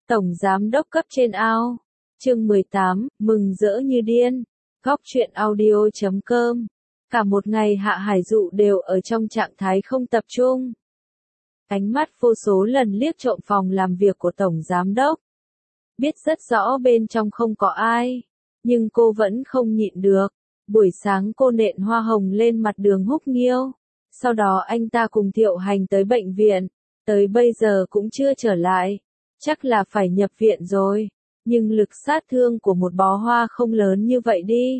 Tổng giám đốc cấp trên ao. Chương 18, mừng rỡ như điên. Góc truyện audio.com. Cả một ngày Hạ Hải Dụ đều ở trong trạng thái không tập trung. Ánh mắt vô số lần liếc trộm phòng làm việc của Tổng giám đốc. Biết rất rõ bên trong không có ai, nhưng cô vẫn không nhịn được. Buổi sáng cô nện hoa hồng lên mặt Đường Húc Nghiêu. Sau đó anh ta cùng Thiệu Hành tới bệnh viện, tới bây giờ cũng chưa trở lại. Chắc là phải nhập viện rồi, nhưng lực sát thương của một bó hoa không lớn như vậy đi.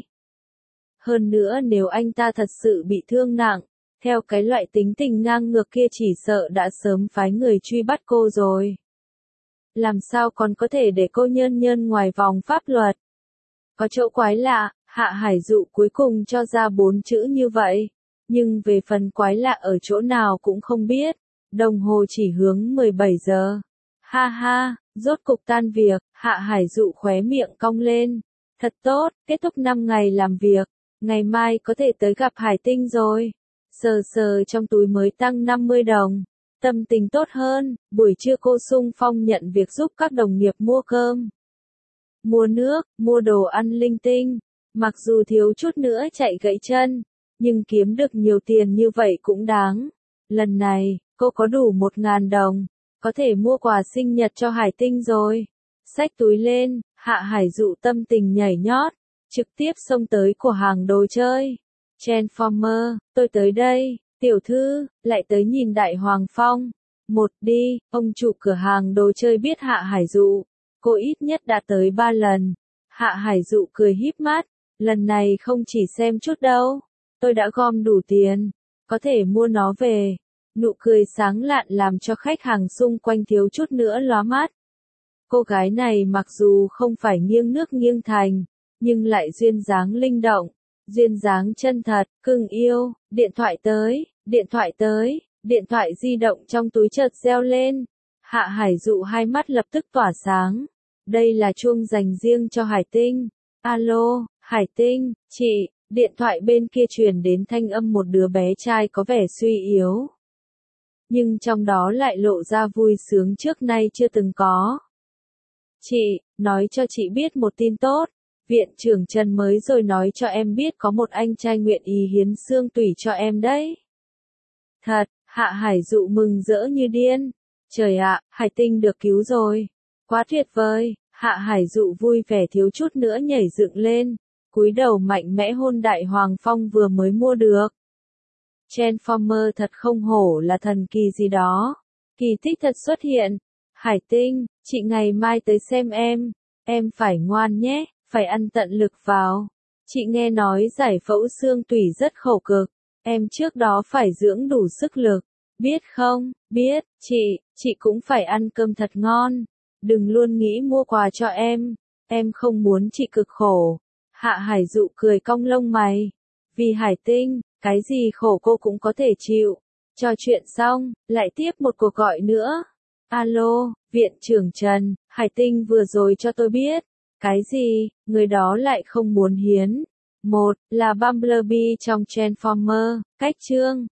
Hơn nữa nếu anh ta thật sự bị thương nặng, theo cái loại tính tình ngang ngược kia chỉ sợ đã sớm phái người truy bắt cô rồi. Làm sao còn có thể để cô nhơn nhơn ngoài vòng pháp luật? Có chỗ quái lạ, Hạ Hải Dụ cuối cùng cho ra 4 chữ như vậy. Nhưng về phần quái lạ ở chỗ nào cũng không biết. Đồng hồ chỉ hướng 17 giờ. Ha ha, rốt cục tan việc, Hạ Hải Dụ khóe miệng cong lên. Thật tốt, kết thúc 5 ngày làm việc. Ngày mai có thể tới gặp Hải Tinh rồi. Sờ sờ trong túi mới tăng 50 đồng. Tâm tình tốt hơn, buổi trưa cô xung phong nhận việc giúp các đồng nghiệp mua cơm, mua nước, mua đồ ăn linh tinh. Mặc dù thiếu chút nữa chạy gãy chân, nhưng kiếm được nhiều tiền như vậy cũng đáng. Lần này, cô có đủ 1.000 đồng, có thể mua quà sinh nhật cho Hải Tinh rồi. Xách túi lên, Hạ Hải Dụ tâm tình nhảy nhót, trực tiếp xông tới cửa hàng đồ chơi. Transformer, tôi tới đây, tiểu thư, lại tới nhìn Đại Hoàng Phong. Một đi, ông chủ cửa hàng đồ chơi biết Hạ Hải Dụ, cô ít nhất đã tới 3 lần. Hạ Hải Dụ cười híp mắt, lần này không chỉ xem chút đâu, tôi đã gom đủ tiền, có thể mua nó về. Nụ cười sáng lạn làm cho khách hàng xung quanh thiếu chút nữa lóa mắt. Cô gái này mặc dù không phải nghiêng nước nghiêng thành, nhưng lại duyên dáng linh động, duyên dáng chân thật, cưng yêu. Điện thoại tới, điện thoại tới, điện thoại di động trong túi chợt reo lên. Hạ Hải Dụ hai mắt lập tức tỏa sáng. Đây là chuông dành riêng cho Hải Tinh. Alo, Hải Tinh, chị. Điện thoại bên kia truyền đến thanh âm một đứa bé trai có vẻ suy yếu, nhưng trong đó lại lộ ra vui sướng trước nay chưa từng có. Chị, nói cho chị biết một tin tốt. Viện trưởng Trần mới rồi nói cho em biết có một anh trai nguyện ý hiến xương tủy cho em đấy. Thật, Hạ Hải Dụ mừng rỡ như điên. Trời ạ, Hải Tinh được cứu rồi. Quá tuyệt vời. Hạ Hải Dụ vui vẻ thiếu chút nữa nhảy dựng lên, cúi đầu mạnh mẽ hôn Đại Hoàng Phong vừa mới mua được. Transformer thật không hổ là thần kỳ gì đó. Kỳ tích thật xuất hiện. Hải Tinh, chị ngày mai tới xem em phải ngoan nhé, phải ăn tận lực vào. Chị nghe nói giải phẫu xương tủy rất khổ cực, em trước đó phải dưỡng đủ sức lực. Biết không, biết, chị cũng phải ăn cơm thật ngon. Đừng luôn nghĩ mua quà cho em không muốn chị cực khổ. Hạ Hải Dụ cười cong lông mày. Vì Hải Tinh, cái gì khổ cô cũng có thể chịu. Trò chuyện xong, lại tiếp một cuộc gọi nữa. Alo, viện trưởng Trần, Hải Tinh vừa rồi cho tôi biết. Cái gì, người đó lại không muốn hiến. Một, là Bumblebee trong Transformer, cách chương.